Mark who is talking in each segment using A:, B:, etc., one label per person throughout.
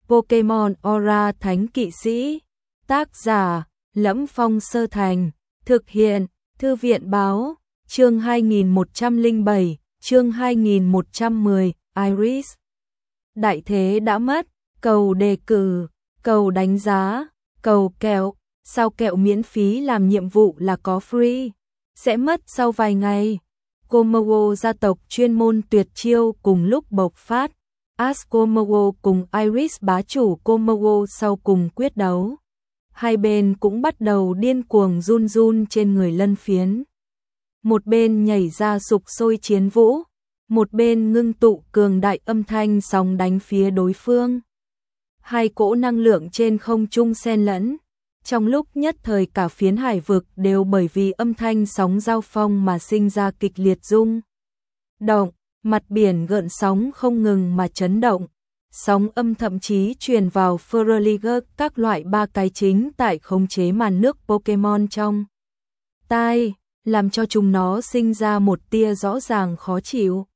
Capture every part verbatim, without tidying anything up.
A: Pokemon Aura Thánh Kỵ Sĩ. Tác giả: Lẫm Phong Sơ Thành. Thực hiện: Thư viện báo. Chương hai nghìn một trăm lẻ bảy, chương hai nghìn một trăm mười, Iris. Đại thế đã mất, cầu đề cử, cầu đánh giá, cầu kẹo, sao kẹo miễn phí làm nhiệm vụ là có free, sẽ mất sau vài ngày. Komodo gia tộc chuyên môn tuyệt chiêu cùng lúc bộc phát. Ash Komodo cùng Iris bá chủ Komodo sau cùng quyết đấu. Hai bên cũng bắt đầu điên cuồng run run trên người lân phiến. Một bên nhảy ra sục sôi chiến vũ, một bên ngưng tụ cường đại âm thanh sóng đánh phía đối phương. Hai cỗ năng lượng trên không trung xen lẫn, trong lúc nhất thời cả phiến hải vực đều bởi vì âm thanh sóng giao phong mà sinh ra kịch liệt rung động, mặt biển gợn sóng không ngừng mà chấn động. Sóng âm thậm chí truyền vào Furliger các loại ba cái chính tại khống chế màn nước Pokemon trong tai, làm cho chúng nó sinh ra một tia rõ ràng khó chịu.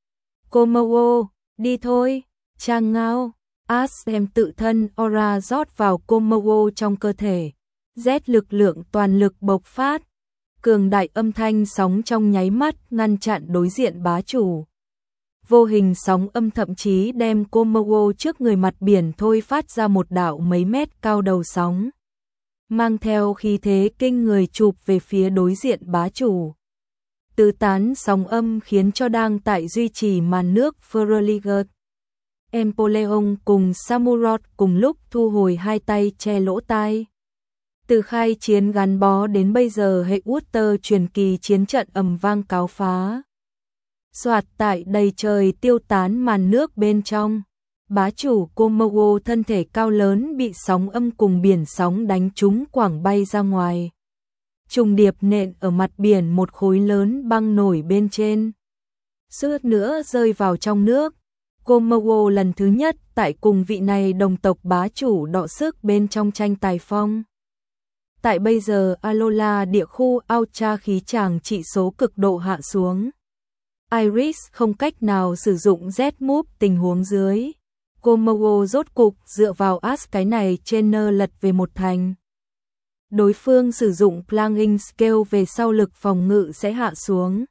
A: Komodo, đi thôi, Trang Ngao. Ash đem tự thân aura rót vào Komodo trong cơ thể. Z lực lượng toàn lực bộc phát. Cường đại âm thanh sóng trong nháy mắt ngăn chặn đối diện bá chủ. Vô hình sóng âm thậm chí đem Komodo trước người mặt biển thôi phát ra một đạo mấy mét cao đầu sóng, mang theo khí thế kinh người chụp về phía đối diện bá chủ. Tứ tán sóng âm khiến cho đang tại duy trì màn nước Furliger, Empoleon cùng Samurott cùng lúc thu hồi hai tay che lỗ tai. Từ khai chiến gắn bó đến bây giờ hệ Water truyền kỳ chiến trận ầm vang cáo phá. Soạt tại đầy trời tiêu tán màn nước bên trong. Bá chủ Komodo thân thể cao lớn bị sóng âm cùng biển sóng đánh trúng quảng bay ra ngoài. Trùng điệp nện ở mặt biển một khối lớn băng nổi bên trên. Suýt nữa rơi vào trong nước. Komodo lần thứ nhất tại cùng vị này đồng tộc bá chủ đọ sức bên trong tranh tài phong. Tại bây giờ Alola địa khu Ultra khí tràng trị số cực độ hạ xuống. Iris không cách nào sử dụng Z-Move tình huống dưới. Komodo rốt cục dựa vào Ash cái này trên nơ lật về một thành. Đối phương sử dụng Plunging Scale về sau lực phòng ngự sẽ hạ xuống.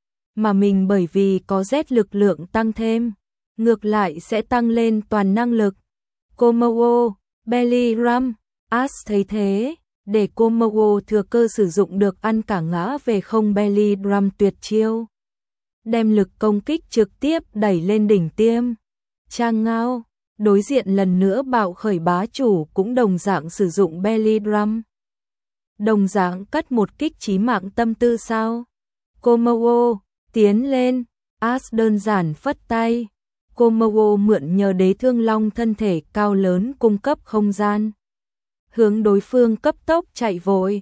A: Mà mình bởi vì có Z lực lượng tăng thêm, ngược lại sẽ tăng lên toàn năng lực. Komodo, Belly Drum, Ash thấy thế, để Komodo thừa cơ sử dụng được ăn cả ngã về không Belly Drum tuyệt chiêu. Đem lực công kích trực tiếp đẩy lên đỉnh tiêm. Trang Ngao, đối diện lần nữa bạo khởi bá chủ cũng đồng dạng sử dụng Belly Drum. Đồng dạng cắt một kích chí mạng tâm tư sao? Komodo, tiến lên, Ash đơn giản phất tay. Komodo mượn nhờ đế thương long thân thể cao lớn cung cấp không gian. Hướng đối phương cấp tốc chạy vội.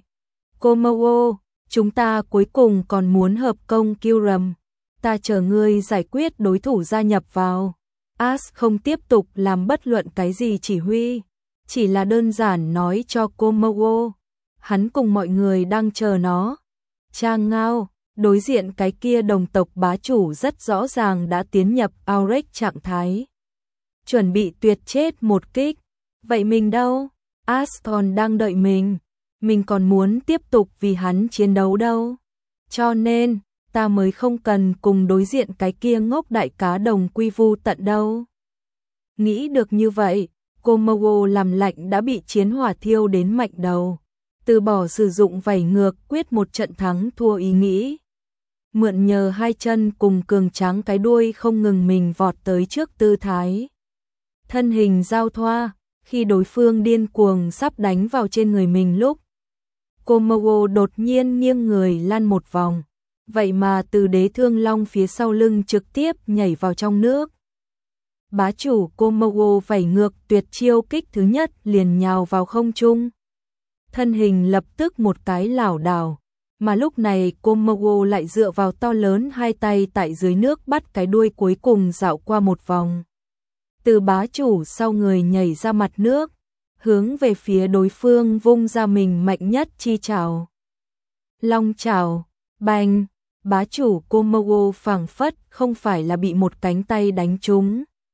A: Komodo, chúng ta cuối cùng còn muốn hợp công Kyurem. Ta chờ ngươi giải quyết đối thủ gia nhập vào. Ash không tiếp tục làm bất luận cái gì chỉ huy, chỉ là đơn giản nói cho Komodo, hắn cùng mọi người đang chờ nó. Trang Ngao, đối diện cái kia đồng tộc bá chủ rất rõ ràng đã tiến nhập Aurek trạng thái, chuẩn bị tuyệt chết một kích. Vậy mình đâu? Ash còn đang đợi mình, mình còn muốn tiếp tục vì hắn chiến đấu đâu. Cho nên ta mới không cần cùng đối diện cái kia ngốc đại cá đồng quy vu tận đâu. Nghĩ được như vậy, Komodo làm lạnh đã bị chiến hỏa thiêu đến mạnh đầu. Từ bỏ sử dụng vảy ngược quyết một trận thắng thua ý nghĩ. Mượn nhờ hai chân cùng cường tráng cái đuôi không ngừng mình vọt tới trước tư thái. Thân hình giao thoa, khi đối phương điên cuồng sắp đánh vào trên người mình lúc. Komodo đột nhiên nghiêng người lăn một vòng. Vậy mà từ đế thương long phía sau lưng trực tiếp nhảy vào trong nước. Bá chủ Komodo vảy ngược tuyệt chiêu kích thứ nhất liền nhào vào không trung. Thân hình lập tức một cái lảo đảo, mà lúc này Komodo lại dựa vào to lớn hai tay tại dưới nước bắt cái đuôi cuối cùng dạo qua một vòng. Từ bá chủ sau người nhảy ra mặt nước, hướng về phía đối phương vung ra mình mạnh nhất chi chảo. Long chảo, bành. Bá chủ Komodo phảng phất không phải là bị một cánh tay đánh trúng.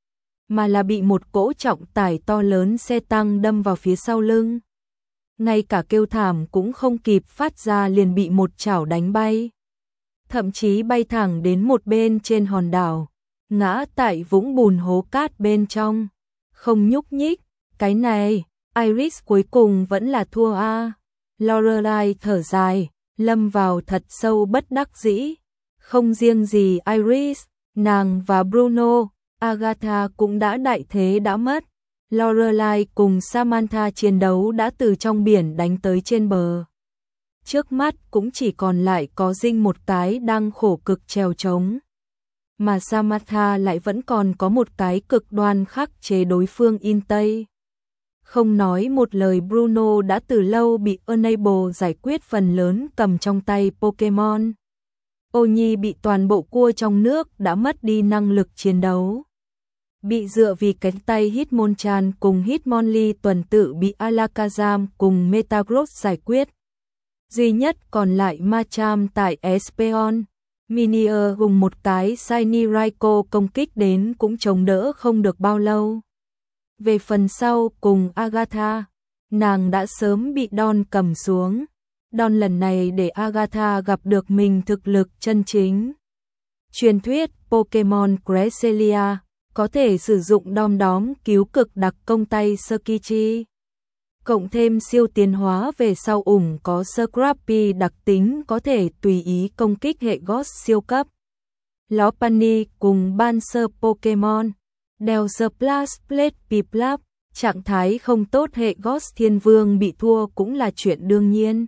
A: mà là bị một cỗ trọng tải to lớn xe tăng đâm vào phía sau lưng. Ngay cả kêu thảm cũng không kịp phát ra liền bị một chảo đánh bay. Thậm chí bay thẳng đến một bên trên hòn đảo, ngã tại vũng bùn hố cát bên trong, không nhúc nhích. Cái này, Iris cuối cùng vẫn là thua a. Lorelai thở dài, lâm vào thật sâu bất đắc dĩ. Không riêng gì Iris, nàng và Bruno, Agatha cũng đã đại thế đã mất. Lorelai cùng Samantha chiến đấu đã từ trong biển đánh tới trên bờ. Trước mắt cũng chỉ còn lại có Dinh một cái đang khổ cực trèo trống. Mà Samantha lại vẫn còn có một cái cực đoan khắc chế đối phương in Tây. Không nói một lời, Bruno đã từ lâu bị Unable giải quyết phần lớn cầm trong tay Pokemon. Ô Nhi bị toàn bộ cua trong nước đã mất đi năng lực chiến đấu. Bị dựa vì cánh tay Hitmonchan cùng Hitmonlee tuần tự bị Alakazam cùng Metagross giải quyết. Duy nhất còn lại Machamp tại Espeon. Minier gùng một cái Shiny Raikou công kích đến cũng chống đỡ không được bao lâu. Về phần sau cùng Agatha, nàng đã sớm bị Don cầm xuống. Don lần này để Agatha gặp được mình thực lực chân chính. Truyền thuyết Pokemon Cresselia có thể sử dụng đom đóm cứu cực đặc công tay Tsukiji. Cộng thêm siêu tiến hóa về sau ủng có Scrappy đặc tính có thể tùy ý công kích hệ Ghost siêu cấp. Lopunny cùng ban sơ Pokemon Đeo Splash Plate Piplup, trạng thái không tốt hệ Ghost Thiên Vương bị thua cũng là chuyện đương nhiên.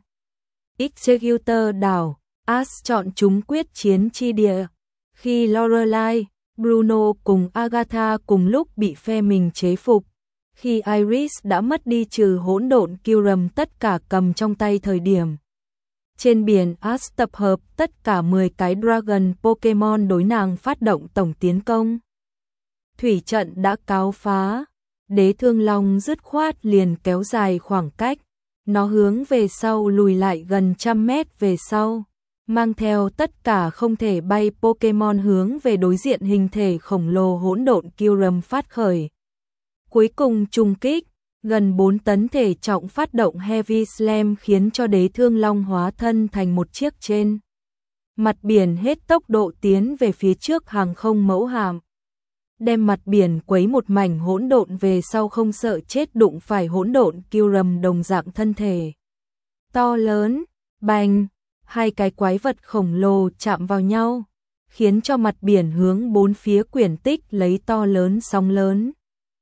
A: Executor đảo, Ash chọn chúng quyết chiến chi địa. Khi Lorelai, Bruno cùng Agatha cùng lúc bị phe mình chế phục. Khi Iris đã mất đi trừ hỗn độn Kyurem tất cả cầm trong tay thời điểm. Trên biển Ash tập hợp tất cả mười cái Dragon Pokemon đối nàng phát động tổng tiến công. Thủy trận đã cáo phá, Đế Thương Long dứt khoát liền kéo dài khoảng cách. Nó hướng về sau lùi lại gần trăm mét về sau, mang theo tất cả không thể bay Pokemon hướng về đối diện hình thể khổng lồ hỗn độn Kyurem phát khởi. Cuối cùng trùng kích, gần bốn tấn thể trọng phát động Heavy Slam khiến cho Đế Thương Long hóa thân thành một chiếc trên mặt biển hết tốc độ tiến về phía trước hàng không mẫu hạm. Đem mặt biển quấy một mảnh hỗn độn về sau không sợ chết đụng phải hỗn độn Kyurem đồng dạng thân thể to lớn, bành, hai cái quái vật khổng lồ chạm vào nhau, khiến cho mặt biển hướng bốn phía quyển tích lấy to lớn sóng lớn.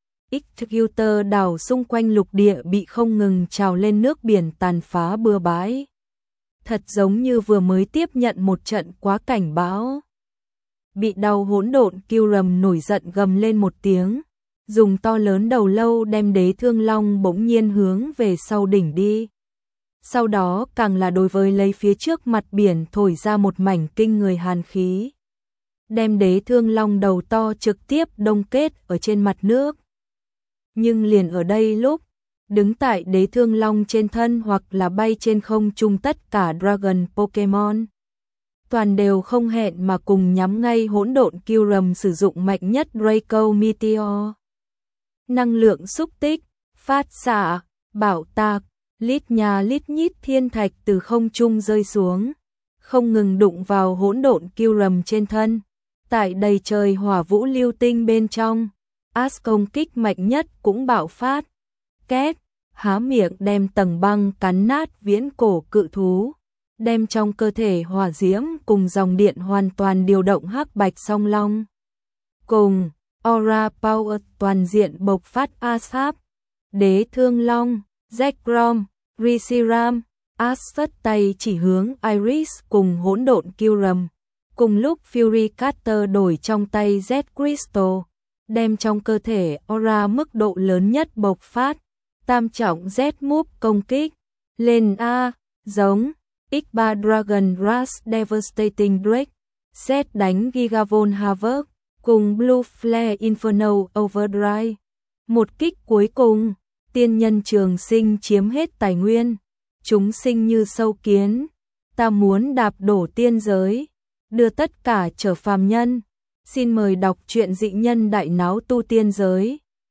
A: Executor đảo xung quanh lục địa bị không ngừng trào lên nước biển tàn phá bừa bãi. Thật giống như vừa mới tiếp nhận một trận quá cảnh bão. Bị đau hỗn độn Kyurem nổi giận gầm lên một tiếng, dùng to lớn đầu lâu đem Đế Thương Long bỗng nhiên hướng về sau đỉnh đi. Sau đó càng là đối với lấy phía trước mặt biển thổi ra một mảnh kinh người hàn khí. Đem Đế Thương Long đầu to trực tiếp đông kết ở trên mặt nước. Nhưng liền ở đây lúc, đứng tại Đế Thương Long trên thân hoặc là bay trên không trung tất cả Dragon Pokemon. Toàn đều không hẹn mà cùng nhắm ngay hỗn độn Kyurem sử dụng mạnh nhất Draco Meteor. Năng lượng xúc tích, phát xạ, bảo tạc, lít nhà lít nhít thiên thạch từ không trung rơi xuống, không ngừng đụng vào hỗn độn Kyurem trên thân. Tại đầy trời hỏa vũ lưu tinh bên trong, Ash công kích mạnh nhất cũng bạo phát. Két, há miệng đem tầng băng cắn nát viễn cổ cự thú. Đem trong cơ thể hỏa diễm cùng dòng điện hoàn toàn điều động hắc bạch song long. Cùng, Aura Power toàn diện bộc phát Ashap, Đế Thương Long, Zekrom, Reshiram, Ash phất tay chỉ hướng Iris cùng hỗn độn Kyurem. Cùng lúc Fury Cutter đổi trong tay Z Crystal, đem trong cơ thể Aura mức độ lớn nhất bộc phát. Tam trọng Z Move công kích, lên A, giống. ích ba Dragon Rush Devastating Drake, xét đánh Gigavon Havoc, cùng Blue Flare Inferno Overdrive. Một kích cuối cùng, tiên nhân trường sinh chiếm hết tài nguyên, chúng sinh như sâu kiến, ta muốn đạp đổ tiên giới, đưa tất cả trở phàm nhân, Xin mời đọc truyện Dị nhân đại náo tu tiên giới.